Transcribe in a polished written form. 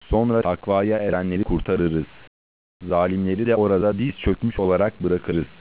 Sonra takvaya erenleri kurtarırız. Zalimleri de orada diz çökmüş olarak bırakırız.